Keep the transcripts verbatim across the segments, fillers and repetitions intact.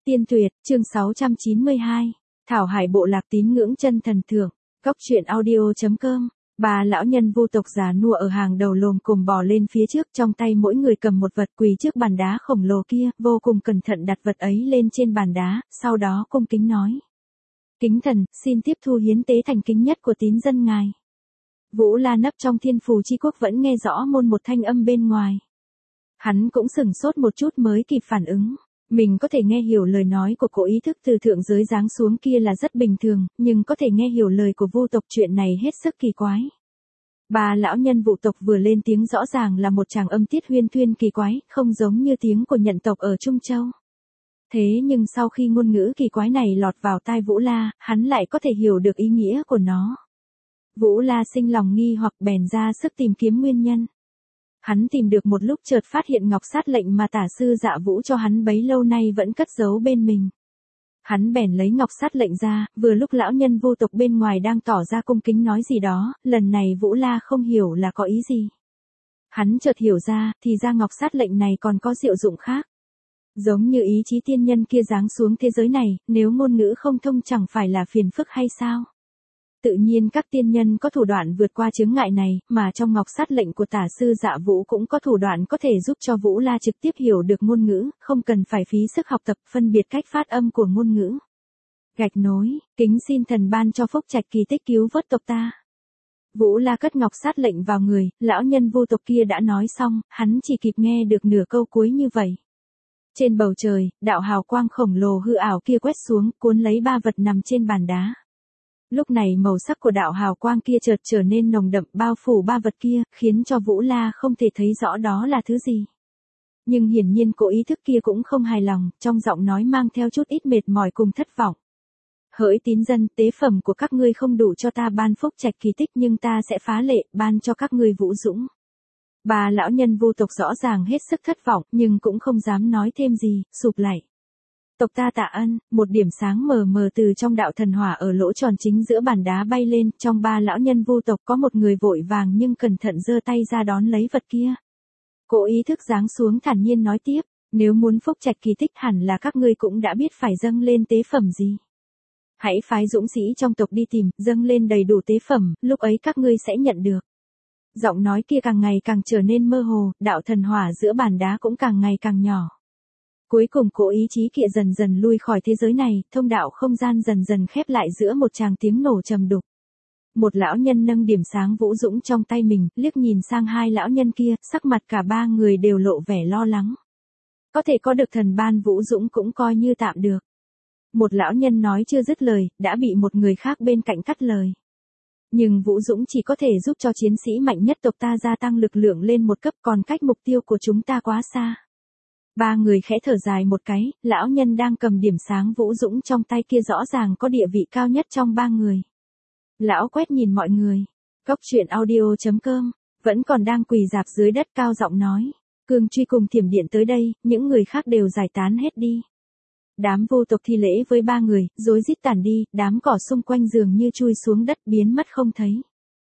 Tiên Tuyệt, chương sáu trăm chín mươi hai. Thảo Hải bộ lạc tín ngưỡng chân thần thượng. Cốc truyện audio.com. Ba lão nhân vu tộc già nua ở hàng đầu lồm cồm bò lên phía trước, trong tay mỗi người cầm một vật, quỳ trước bàn đá khổng lồ kia, vô cùng cẩn thận đặt vật ấy lên trên bàn đá, sau đó cung kính nói: Kính thần, xin tiếp thu hiến tế thành kính nhất của tín dân ngài. Vũ La nấp trong thiên phù chi quốc vẫn nghe rõ môn một thanh âm bên ngoài. Hắn cũng sửng sốt một chút mới kịp phản ứng. Mình có thể nghe hiểu lời nói của cỗ ý thức từ thượng giới giáng xuống kia là rất bình thường, nhưng có thể nghe hiểu lời của vu tộc chuyện này hết sức kỳ quái. Ba lão nhân vu tộc vừa lên tiếng rõ ràng là một tràng âm tiết huyên thuyên kỳ quái, không giống như tiếng của nhận tộc ở Trung Châu. Thế nhưng sau khi ngôn ngữ kỳ quái này lọt vào tai Vũ La, hắn lại có thể hiểu được ý nghĩa của nó. Vũ La sinh lòng nghi hoặc bèn ra sức tìm kiếm nguyên nhân. Hắn tìm được một lúc chợt phát hiện ngọc sát lệnh mà tả sư Dạ Vũ cho hắn bấy lâu nay vẫn cất giấu bên mình. Hắn bèn lấy ngọc sát lệnh ra, vừa lúc lão nhân vô tộc bên ngoài đang tỏ ra cung kính nói gì đó, lần này Vũ La không hiểu là có ý gì. Hắn chợt hiểu ra, thì ra ngọc sát lệnh này còn có diệu dụng khác. Giống như ý chí tiên nhân kia giáng xuống thế giới này, nếu ngôn ngữ không thông chẳng phải là phiền phức hay sao? Tự nhiên các tiên nhân có thủ đoạn vượt qua chướng ngại này, mà trong ngọc sát lệnh của tả sư Dạ Vũ cũng có thủ đoạn có thể giúp cho Vũ La trực tiếp hiểu được ngôn ngữ, không cần phải phí sức học tập phân biệt cách phát âm của ngôn ngữ. Gạch nối, kính xin thần ban cho phúc trạch kỳ tích cứu vớt tộc ta. Vũ La cất ngọc sát lệnh vào người, lão nhân vu tộc kia đã nói xong, hắn chỉ kịp nghe được nửa câu cuối như vậy. Trên bầu trời, đạo hào quang khổng lồ hư ảo kia quét xuống, cuốn lấy ba vật nằm trên bàn đá. Lúc này màu sắc của đạo hào quang kia chợt trở nên nồng đậm bao phủ ba vật kia, khiến cho Vũ La không thể thấy rõ đó là thứ gì. Nhưng hiển nhiên cỗ ý thức kia cũng không hài lòng, trong giọng nói mang theo chút ít mệt mỏi cùng thất vọng. Hỡi tín dân, tế phẩm của các ngươi không đủ cho ta ban phúc trạch kỳ tích nhưng ta sẽ phá lệ, ban cho các ngươi vũ dũng. Ba lão nhân vu tộc rõ ràng hết sức thất vọng, nhưng cũng không dám nói thêm gì, sụp lại. Tộc ta tạ ân, một điểm sáng mờ mờ từ trong đạo thần hỏa ở lỗ tròn chính giữa bàn đá bay lên, trong ba lão nhân vu tộc có một người vội vàng nhưng cẩn thận giơ tay ra đón lấy vật kia. Cỗ ý thức giáng xuống thản nhiên nói tiếp, nếu muốn phúc trạch kỳ tích hẳn là các ngươi cũng đã biết phải dâng lên tế phẩm gì. Hãy phái dũng sĩ trong tộc đi tìm, dâng lên đầy đủ tế phẩm, lúc ấy các ngươi sẽ nhận được. Giọng nói kia càng ngày càng trở nên mơ hồ, đạo thần hỏa giữa bàn đá cũng càng ngày càng nhỏ. Cuối cùng cỗ ý chí kia dần dần lui khỏi thế giới này, thông đạo không gian dần dần khép lại giữa một tràng tiếng nổ trầm đục. Một lão nhân nâng điểm sáng vũ dũng trong tay mình, liếc nhìn sang hai lão nhân kia, sắc mặt cả ba người đều lộ vẻ lo lắng. Có thể có được thần ban vũ dũng cũng coi như tạm được. Một lão nhân nói chưa dứt lời, đã bị một người khác bên cạnh cắt lời. Nhưng vũ dũng chỉ có thể giúp cho chiến sĩ mạnh nhất tộc ta gia tăng lực lượng lên một cấp, còn cách mục tiêu của chúng ta quá xa. Ba người khẽ thở dài một cái, lão nhân đang cầm điểm sáng vũ dũng trong tay kia rõ ràng có địa vị cao nhất trong ba người. Lão quét nhìn mọi người. Cốc truyện audio.com, vẫn còn đang quỳ dạp dưới đất cao giọng nói. Cương Truy cùng Thiểm Điện tới đây, những người khác đều giải tán hết đi. Đám vô tộc thi lễ với ba người, rối rít tản đi, đám cỏ xung quanh dường như chui xuống đất biến mất không thấy.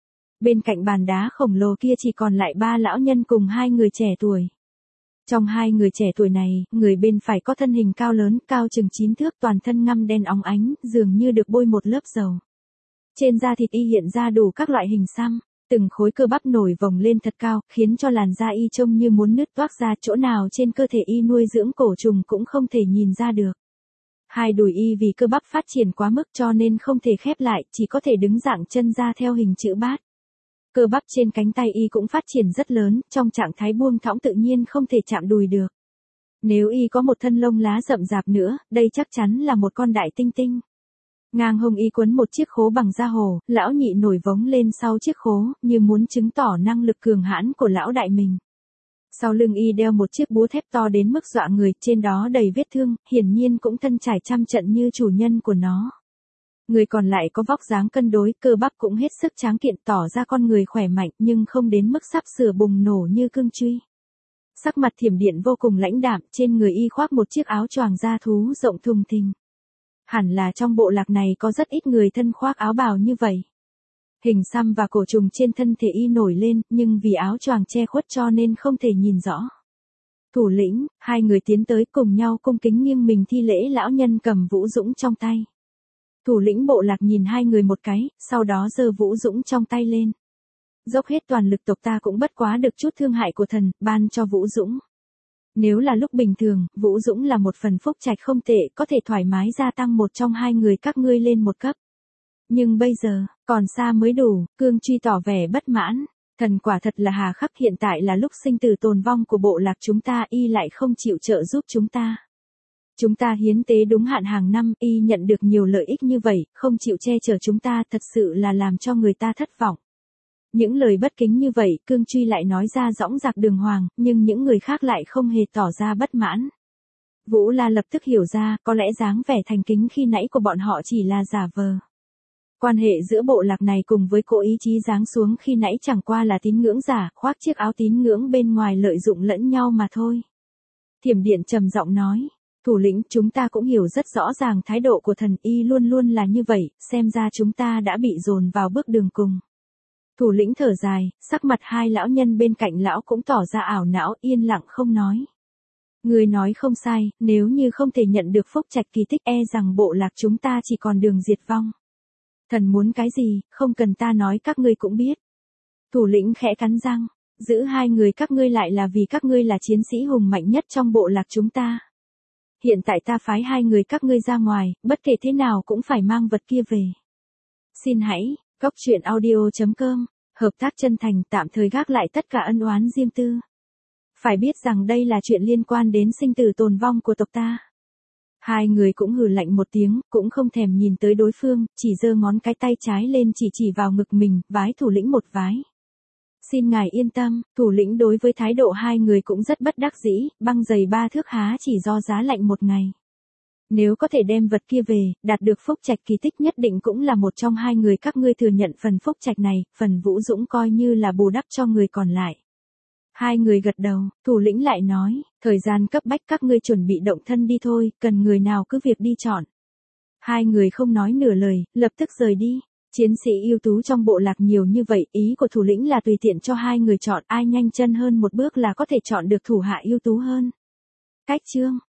Bên cạnh bàn đá khổng lồ kia chỉ còn lại ba lão nhân cùng hai người trẻ tuổi. Trong hai người trẻ tuổi này, người bên phải có thân hình cao lớn, cao chừng chín thước, toàn thân ngăm đen óng ánh, dường như được bôi một lớp dầu. Trên da thịt y hiện ra đủ các loại hình xăm, từng khối cơ bắp nổi vòng lên thật cao, khiến cho làn da y trông như muốn nứt toác ra, chỗ nào trên cơ thể y nuôi dưỡng cổ trùng cũng không thể nhìn ra được. Hai đùi y vì cơ bắp phát triển quá mức cho nên không thể khép lại, chỉ có thể đứng dạng chân ra theo hình chữ bát. Cơ bắp trên cánh tay y cũng phát triển rất lớn, trong trạng thái buông thõng tự nhiên không thể chạm đùi được. Nếu y có một thân lông lá rậm rạp nữa, đây chắc chắn là một con đại tinh tinh. Ngang hông y quấn một chiếc khố bằng da hồ, lão nhị nổi vống lên sau chiếc khố, như muốn chứng tỏ năng lực cường hãn của lão đại mình. Sau lưng y đeo một chiếc búa thép to đến mức dọa người, trên đó đầy vết thương, hiển nhiên cũng thân trải trăm trận như chủ nhân của nó. Người còn lại có vóc dáng cân đối, cơ bắp cũng hết sức tráng kiện, tỏ ra con người khỏe mạnh nhưng không đến mức sắp sửa bùng nổ như Cương Truy. Sắc mặt Thiểm Điện vô cùng lãnh đạm, trên người y khoác một chiếc áo choàng da thú rộng thùng thình. Hẳn là trong bộ lạc này có rất ít người thân khoác áo bào như vậy. Hình xăm và cổ trùng trên thân thể y nổi lên, nhưng vì áo choàng che khuất cho nên không thể nhìn rõ. Thủ lĩnh, hai người tiến tới cùng nhau cung kính nghiêng mình thi lễ lão nhân cầm Vũ Dũng trong tay. Thủ lĩnh bộ lạc nhìn hai người một cái, sau đó giơ Vũ Dũng trong tay lên. Dốc hết toàn lực tộc ta cũng bất quá được chút thương hại của thần, ban cho Vũ Dũng. Nếu là lúc bình thường, Vũ Dũng là một phần phúc trạch không tệ, có thể thoải mái gia tăng một trong hai người các ngươi lên một cấp. Nhưng bây giờ, còn xa mới đủ, Cương Truy tỏ vẻ bất mãn. Thần quả thật là hà khắc, hiện tại là lúc sinh tử tồn vong của bộ lạc chúng ta, y lại không chịu trợ giúp chúng ta. Chúng ta hiến tế đúng hạn hàng năm, y nhận được nhiều lợi ích như vậy, không chịu che chở chúng ta, thật sự là làm cho người ta thất vọng. Những lời bất kính như vậy, Cương Truy lại nói ra dõng dạc đường hoàng, nhưng những người khác lại không hề tỏ ra bất mãn. Vũ La lập tức hiểu ra, có lẽ dáng vẻ thành kính khi nãy của bọn họ chỉ là giả vờ. Quan hệ giữa bộ lạc này cùng với cỗ ý chí giáng xuống khi nãy chẳng qua là tín ngưỡng giả, khoác chiếc áo tín ngưỡng bên ngoài lợi dụng lẫn nhau mà thôi. Thiểm Điện trầm giọng nói, thủ lĩnh, chúng ta cũng hiểu rất rõ ràng thái độ của thần, y luôn luôn là như vậy, xem ra chúng ta đã bị dồn vào bước đường cùng. Thủ lĩnh thở dài, sắc mặt hai lão nhân bên cạnh lão cũng tỏ ra ảo não, yên lặng không nói. Người nói không sai, nếu như không thể nhận được phúc trạch kỳ tích, e rằng bộ lạc chúng ta chỉ còn đường diệt vong. Thần muốn cái gì, không cần ta nói các ngươi cũng biết. Thủ lĩnh khẽ cắn răng, giữ hai người các ngươi lại là vì các ngươi là chiến sĩ hùng mạnh nhất trong bộ lạc chúng ta. Hiện tại ta phái hai người các ngươi ra ngoài, bất kể thế nào cũng phải mang vật kia về. Xin hãy, Góc Truyện Audio chấm com, hợp tác chân thành, tạm thời gác lại tất cả ân oán riêng tư. Phải biết rằng đây là chuyện liên quan đến sinh tử tồn vong của tộc ta. Hai người cũng hừ lạnh một tiếng, cũng không thèm nhìn tới đối phương, chỉ giơ ngón cái tay trái lên chỉ chỉ vào ngực mình, vái thủ lĩnh một vái. Xin ngài yên tâm, thủ lĩnh đối với thái độ hai người cũng rất bất đắc dĩ, băng giày ba thước há chỉ do giá lạnh một ngày. Nếu có thể đem vật kia về, đạt được phúc trạch kỳ tích nhất định cũng là một trong hai người các ngươi thừa nhận phần phúc trạch này, phần Vũ Dũng coi như là bù đắp cho người còn lại. Hai người gật đầu, thủ lĩnh lại nói, thời gian cấp bách các ngươi chuẩn bị động thân đi thôi, cần người nào cứ việc đi chọn. Hai người không nói nửa lời, lập tức rời đi. Chiến sĩ ưu tú trong bộ lạc nhiều như vậy, ý của thủ lĩnh là tùy tiện cho hai người chọn, ai nhanh chân hơn một bước là có thể chọn được thủ hạ ưu tú hơn. Cách chương